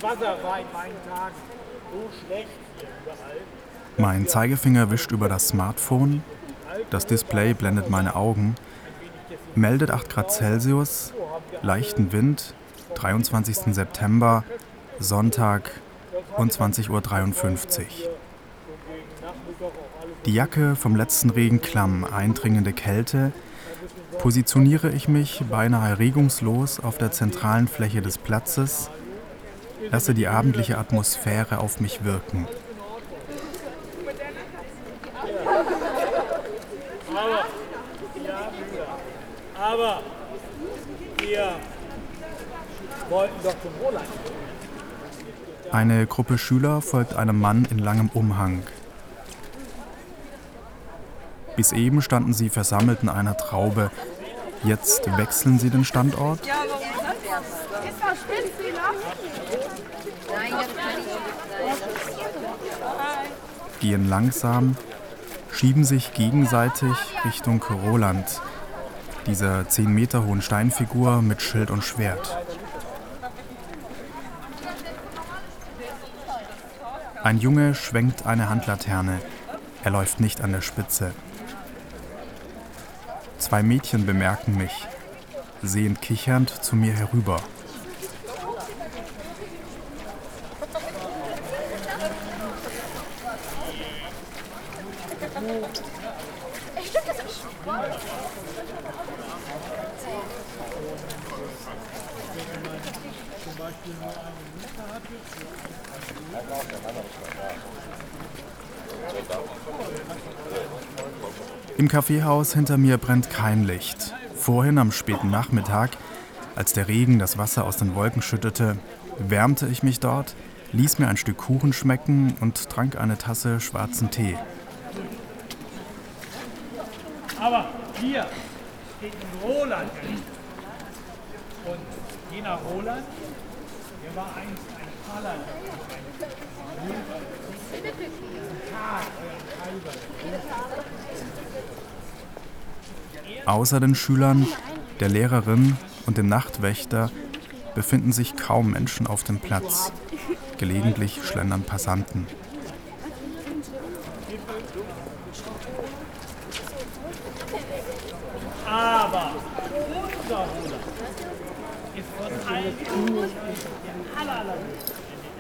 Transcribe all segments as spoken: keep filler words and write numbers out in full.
Wasser war in meinen Tagen so schlecht hier überall. Mein Zeigefinger wischt über das Smartphone, das Display blendet meine Augen, meldet acht Grad Celsius, leichten Wind, dreiundzwanzigsten September, Sonntag und zwanzig Uhr dreiundfünfzig. Die Jacke vom letzten Regen klamm, eindringende Kälte, positioniere ich mich beinahe regungslos auf der zentralen Fläche des Platzes, lasse die abendliche Atmosphäre auf mich wirken. Aber, ja, aber wir wollten doch zum Roland. Eine Gruppe Schüler folgt einem Mann in langem Umhang. Bis eben standen sie versammelt in einer Traube. Jetzt wechseln sie den Standort. Gehen langsam, schieben sich gegenseitig Richtung Roland, dieser zehn Meter hohen Steinfigur mit Schild und Schwert. Ein Junge schwenkt eine Handlaterne. Er läuft nicht an der Spitze. Zwei Mädchen bemerken mich, sehen kichernd zu mir herüber. Im Kaffeehaus hinter mir brennt kein Licht. Vorhin am späten Nachmittag, als der Regen das Wasser aus den Wolken schüttete, wärmte ich mich dort, ließ mir ein Stück Kuchen schmecken und trank eine Tasse schwarzen Tee. Aber hier steht ein Roland. Und jener Roland, der war einst ein Paladin. Außer den Schülern, der Lehrerin und dem Nachtwächter befinden sich kaum Menschen auf dem Platz. Gelegentlich schlendern Passanten. Aber unser Roland ist von allen der allerlerbeste.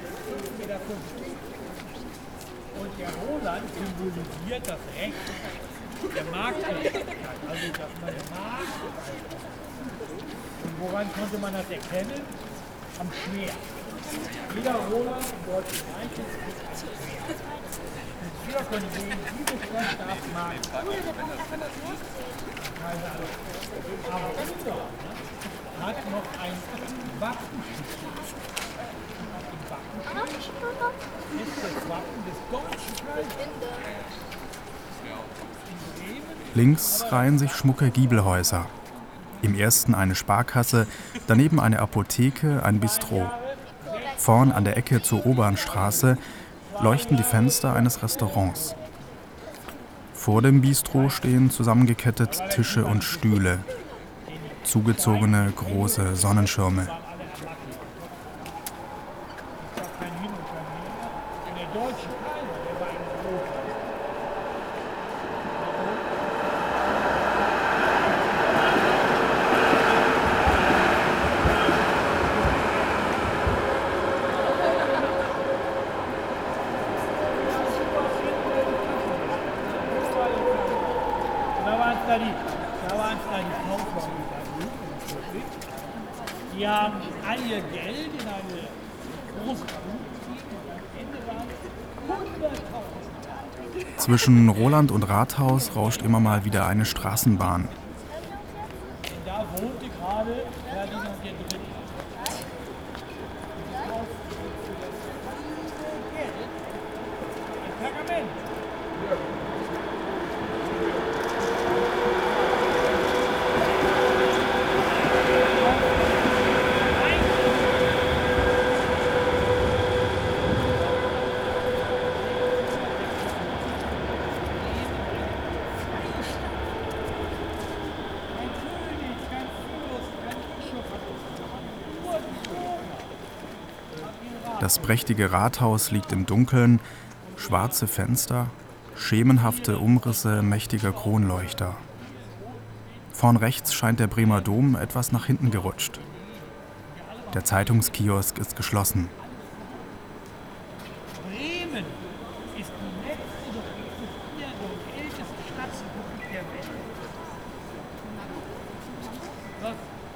Und der Roland symbolisiert das Recht der Marktgerechtigkeit, also dass man Markt. Und woran konnte man das erkennen? Am Schwert. Jeder Roland im Deutschen Reich ist ein Schwert. Und wir können sehen, diese Stadt darf Markt. Keine Ahnung. Aber unser hat noch ein Wappenschild. Im Wappenschild ist das Wappen des deutschen Kaisers. Links reihen sich schmucke Giebelhäuser. Im ersten eine Sparkasse, daneben eine Apotheke, ein Bistro. Vorn an der Ecke zur Obernstraße leuchten die Fenster eines Restaurants. Vor dem Bistro stehen zusammengekettet Tische und Stühle, zugezogene große Sonnenschirme. Die haben all ihr Geld in eine große Buch gegeben und am Ende waren es hunderttausend. Zwischen Roland und Rathaus rauscht immer mal wieder eine Straßenbahn. Denn da wohnte gerade Ferdinand der Dritte. In Pergament. Das prächtige Rathaus liegt im Dunkeln, schwarze Fenster, schemenhafte Umrisse mächtiger Kronleuchter. Vorn rechts scheint der Bremer Dom etwas nach hinten gerutscht. Der Zeitungskiosk ist geschlossen. Bremen ist die letzte noch existierende und älteste Stadtrepublik der Welt. Was?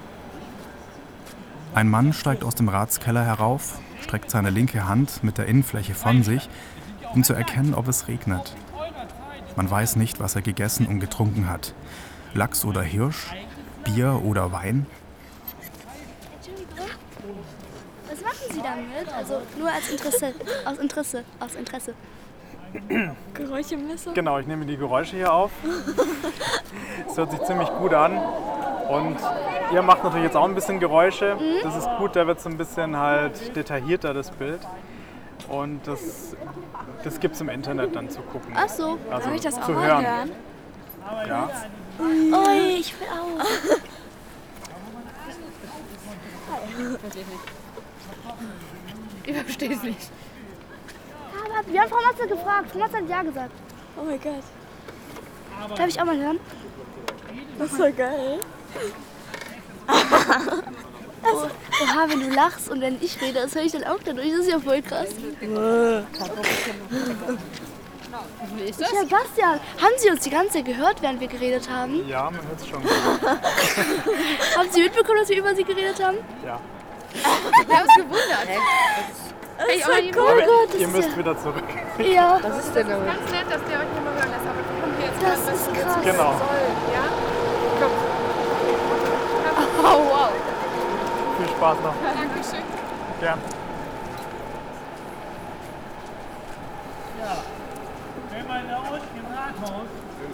Ein Mann steigt aus dem Ratskeller herauf, streckt seine linke Hand mit der Innenfläche von sich, um zu erkennen, ob es regnet. Man weiß nicht, was er gegessen und getrunken hat. Lachs oder Hirsch, Bier oder Wein. Entschuldigung, was machen Sie damit? Also nur als Interesse, aus Interesse, aus Interesse. Geräuschemesser? Genau, ich nehme die Geräusche hier auf. Es hört sich ziemlich gut an. Und ihr macht natürlich jetzt auch ein bisschen Geräusche. Mhm. Das ist gut, da wird es ein bisschen halt detaillierter, das Bild. Und das, das gibt es im Internet dann zu gucken. Ach so, Also Darf ich das auch zu mal hören. hören? Ja. ui, ich will auch. Ich verstehe es nicht. Aber wir haben Frau Matze gefragt, Frau Matze hat ja gesagt. Oh mein Gott, Darf ich auch mal hören? das ist so geil. Oha, wenn du lachst und wenn ich rede, das höre ich dann auch dadurch. Das ist ja voll krass. Wie ist das? Ja, Bastian, haben Sie uns die ganze Zeit gehört, während wir geredet haben? Ja, man hört es schon. Haben Sie mitbekommen, dass wir über Sie geredet haben? Ja. Wir haben uns gewundert. Das ist auch mal so die cool. Oh Gott, das Ihr ist müsst wieder zurück. ja, ja, Was ist denn damit? Ganz nett, dass der euch nicht mehr hören lässt, aber wir kommen hier jetzt das dran, ist was krass. Genau. soll, ja? Komm. Oh, wow. Viel Spaß noch. Dankeschön. Gern. Ja. Wenn man da unten im Rathaus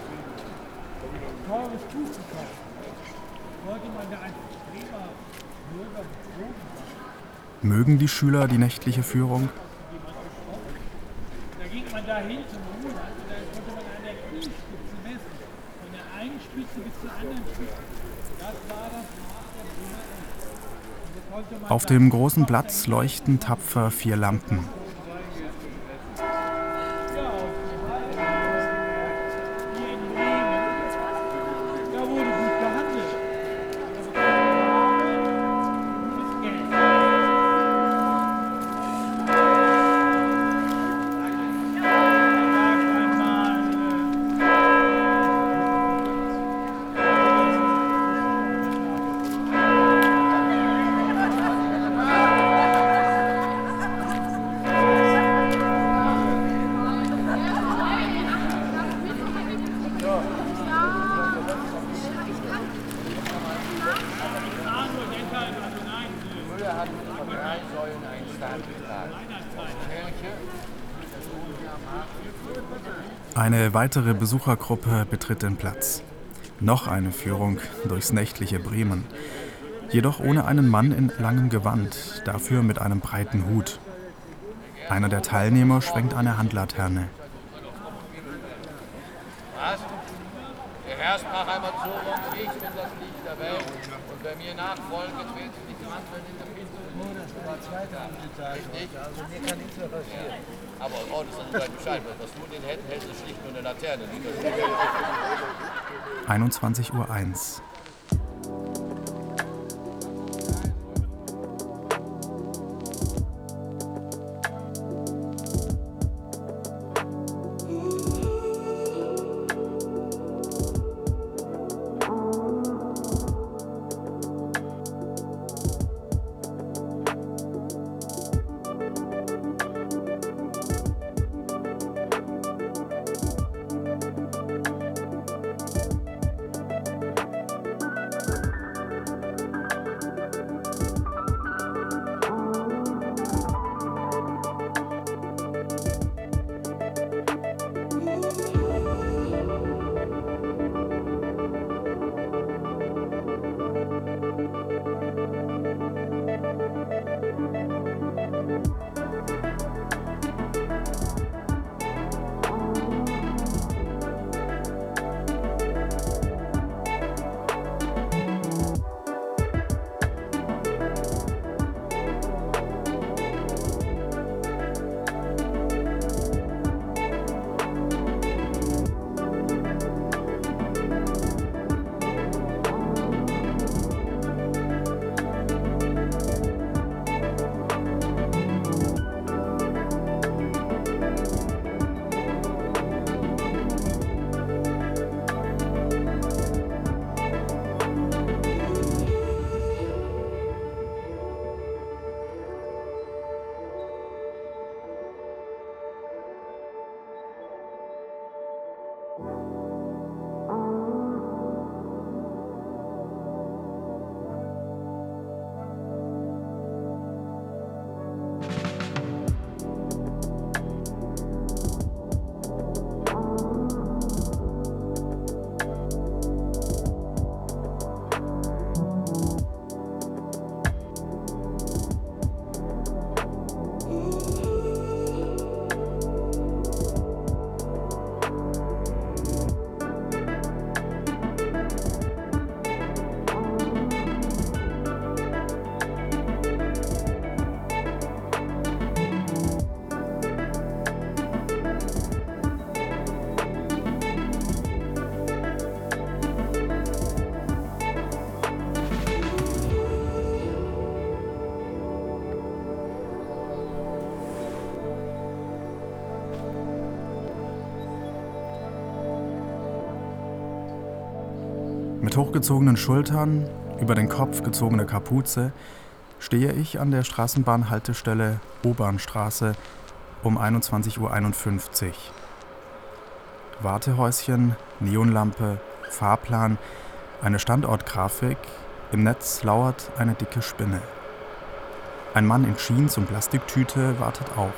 teures Tuch gekauft hat, wollte man da als Bremer Bürger betrogen haben. Mögen die Schüler die nächtliche Führung? Da ging man da hin zum Ruhen und da konnte man an der Kniespitze messen. Von der einen Spitze bis zur anderen Spitze. Das war das Maß der Bremer Elf. Und das konnte man Auf dann dem großen Platz leuchten tapfer vier Lampen. Ja, auf die Weise. Hier in Bremen, da wurde gut behandelt. Gutes Geld. Eine weitere Besuchergruppe betritt den Platz. Noch eine Führung durchs nächtliche Bremen. Jedoch ohne einen Mann in langem Gewand, dafür mit einem breiten Hut. Einer der Teilnehmer schwenkt eine Handlaterne. Was? Der Herr sprach einmal zu uns, ich bin das Licht der Welt. Und wer mir nachfolgt, wird sich nicht wandeln in der Finsternis. Richtig? Also mir kann nichts mehr passieren. Aber oh, das ist ein Bescheid. Was du in den Händen hältst, ist schlicht nur eine Laterne. einundzwanzig Uhr eins. Mit hochgezogenen Schultern, über den Kopf gezogene Kapuze, stehe ich an der Straßenbahnhaltestelle Obernstraße um einundzwanzig Uhr einundfünfzig. Wartehäuschen, Neonlampe, Fahrplan, eine Standortgrafik, im Netz lauert eine dicke Spinne. Ein Mann in Jeans und Plastiktüte wartet auch.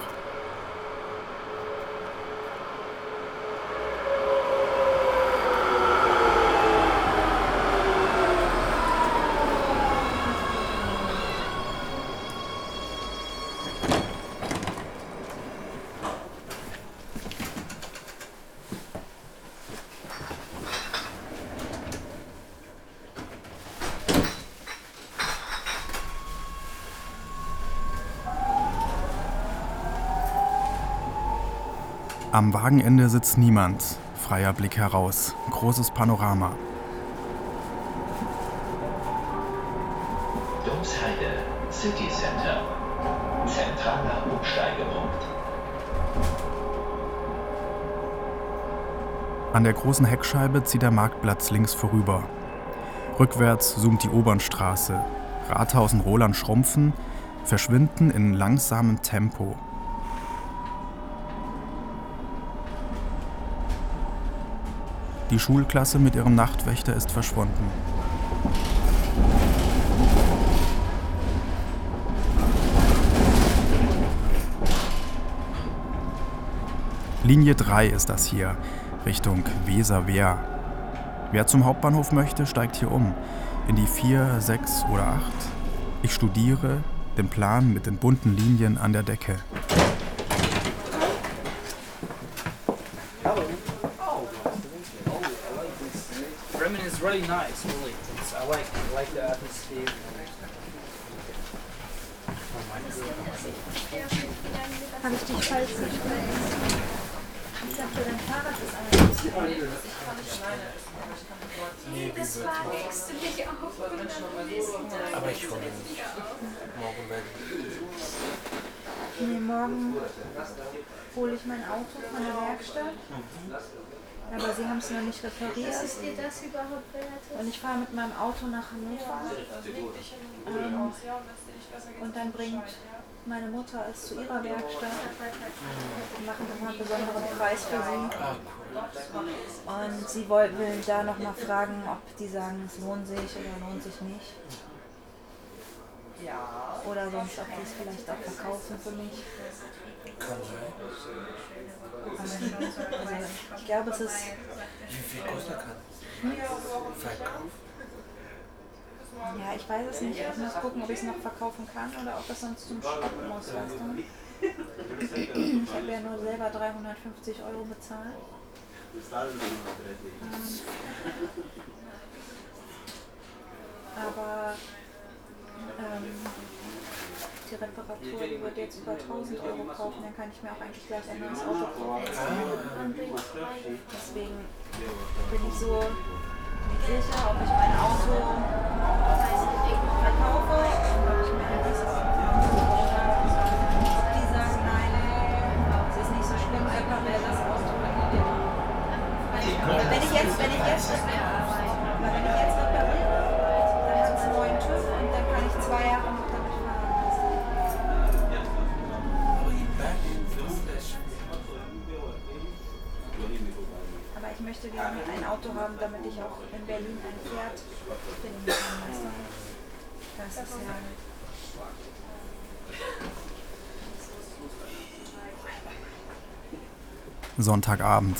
Am Wagenende sitzt niemand. Freier Blick heraus. Großes Panorama. Domsheide City Center. Zentraler Umsteigepunkt. An der großen Heckscheibe zieht der Marktplatz links vorüber. Rückwärts zoomt die Obernstraße. Rathaus und Roland schrumpfen, verschwinden in langsamem Tempo. Die Schulklasse mit ihrem Nachtwächter ist verschwunden. Linie drei ist das hier, Richtung Weser-Wehr. Wer zum Hauptbahnhof möchte, steigt hier um. In die vier, sechs oder acht. Ich studiere den Plan mit den bunten Linien an der Decke. Bremen is really nice, really. It's, I like I like the atmosphere. Habe ich dich falsch verstanden? Ich dachte, dein Fahrrad ist eigentlich. Nee, das fragst du dich auch. Aber ich hole nicht. Morgen weg. Nee, morgen hole ich mein Auto von der Werkstatt. Aber sie haben es noch nicht repariert. Was ist dir das überhaupt wert? Und ich fahre mit meinem Auto nach Hannover. Ähm, und dann bringt meine Mutter es zu ihrer Werkstatt. Wir machen nochmal einen besonderen Preis für sie. Und sie will da nochmal fragen, ob die sagen, es lohnt sich oder lohnt sich nicht. Oder sonst, ob die es vielleicht auch verkaufen für mich. Kann sein. Also, ich glaube, es ist... Wie viel kostet kann? Verkauf? Ja, ich weiß es nicht. Ich muss gucken, ob ich es noch verkaufen kann oder ob es sonst zum Schrott muss, weißt du? Ich habe ja nur selber dreihundertfünfzig Euro bezahlt. Ähm, aber ähm, die Reparatur, die wird jetzt über tausend Euro kaufen, dann kann ich mir auch eigentlich gleich ein neues Auto kaufen. Deswegen bin ich so nicht sicher, ob ich mein Auto verkaufe und ob ich mir ein neues Auto kaufe. Die sagen, nein, es ist nicht so schlimm, repariere das Auto. Aber wenn ich jetzt, wenn ich jetzt, aber wenn ich jetzt repariere, dann hat es einen neuen TÜV und dann kann ich zwei Jahre noch damit fahren. Aber ich möchte gerne ein Auto haben, damit ich auch in Berlin ein Pferd finden kann. Weißt du? Das ist ja... Sonntagabend.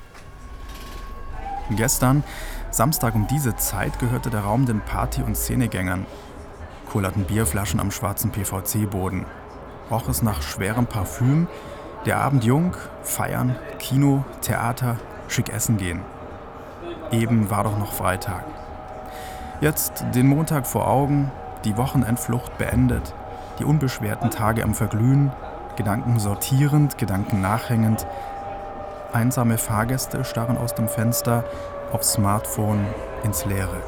Gestern, Samstag um diese Zeit, gehörte der Raum den Party- und Szenegängern. Kullerten Bierflaschen am schwarzen P V C-Boden. Roch es nach schwerem Parfüm. Der Abend jung, feiern, Kino, Theater, schick essen gehen. Eben war doch noch Freitag. Jetzt den Montag vor Augen, die Wochenendflucht beendet, die unbeschwerten Tage am Verglühen, Gedanken sortierend, Gedanken nachhängend. Einsame Fahrgäste starren aus dem Fenster aufs Smartphone ins Leere.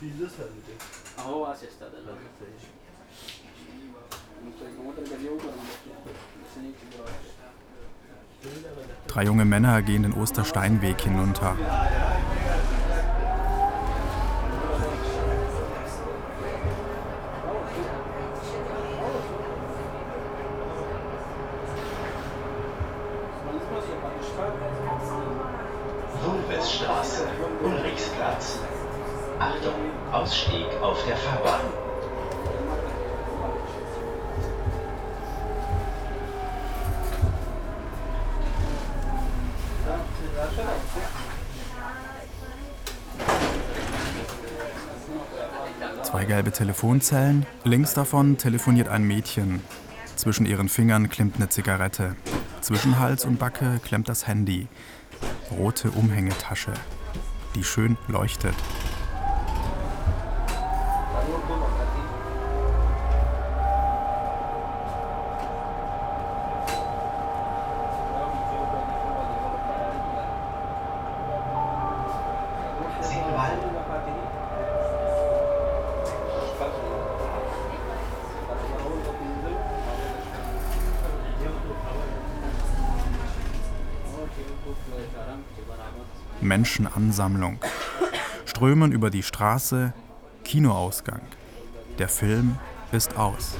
Drei junge Männer gehen den Ostersteinweg hinunter. Wulwesstraße, Ulrichsplatz. Achtung, Ausstieg auf der Fahrbahn. Zwei gelbe Telefonzellen, links davon telefoniert ein Mädchen. Zwischen ihren Fingern klemmt eine Zigarette. Zwischen Hals und Backe klemmt das Handy. Rote Umhängetasche, die schön leuchtet. Menschenansammlung. Strömen über die Straße, Kinoausgang. Der Film ist aus.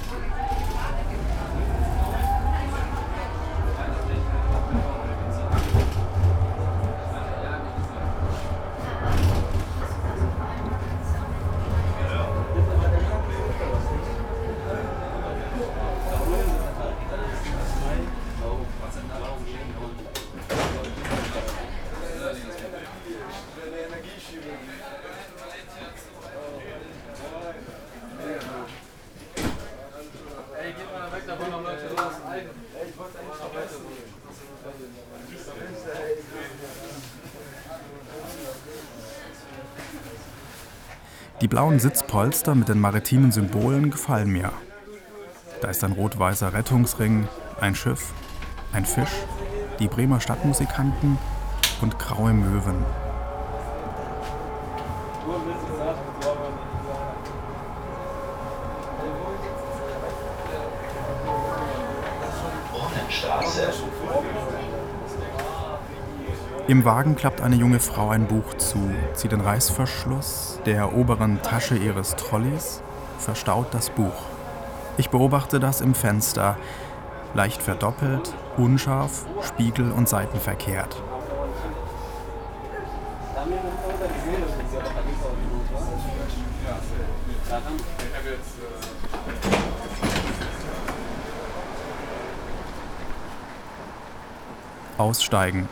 Die blauen Sitzpolster mit den maritimen Symbolen gefallen mir. Da ist ein rot-weißer Rettungsring, ein Schiff, ein Fisch, die Bremer Stadtmusikanten und graue Möwen. Brunnenstraße. Im Wagen klappt eine junge Frau ein Buch zu, zieht den Reißverschluss der oberen Tasche ihres Trolleys, verstaut das Buch. Ich beobachte das im Fenster, leicht verdoppelt, unscharf, Spiegel und Seiten verkehrt. Aussteigen.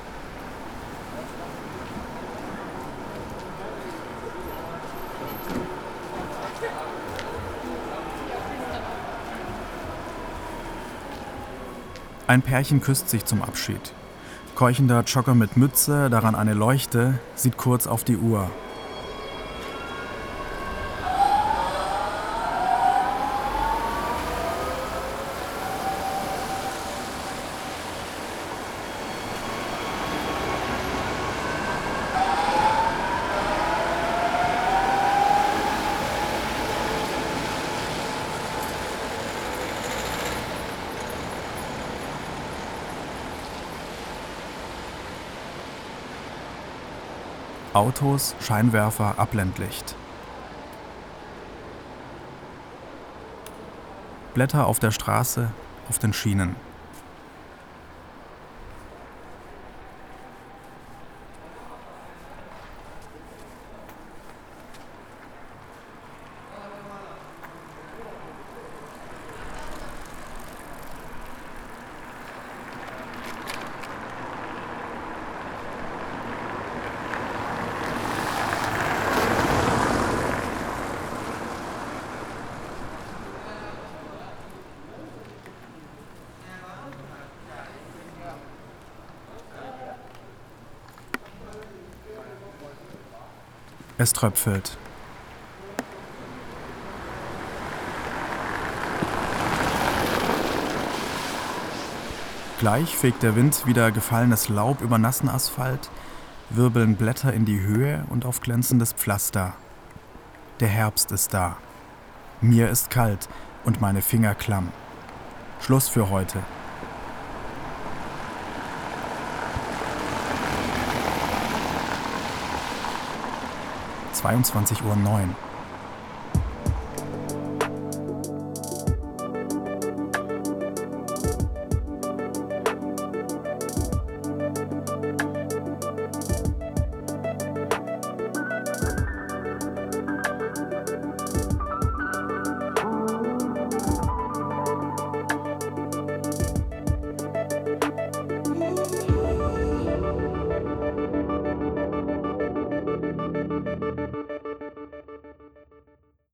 Ein Pärchen küsst sich zum Abschied. Keuchender Jogger mit Mütze, daran eine Leuchte, sieht kurz auf die Uhr. Autos, Scheinwerfer, Abblendlicht. Blätter auf der Straße, auf den Schienen. Es tröpfelt. Gleich fegt der Wind wieder gefallenes Laub über nassen Asphalt, wirbeln Blätter in die Höhe und auf glänzendes Pflaster. Der Herbst ist da. Mir ist kalt und meine Finger klamm. Schluss für heute. zweiundzwanzig Uhr neun.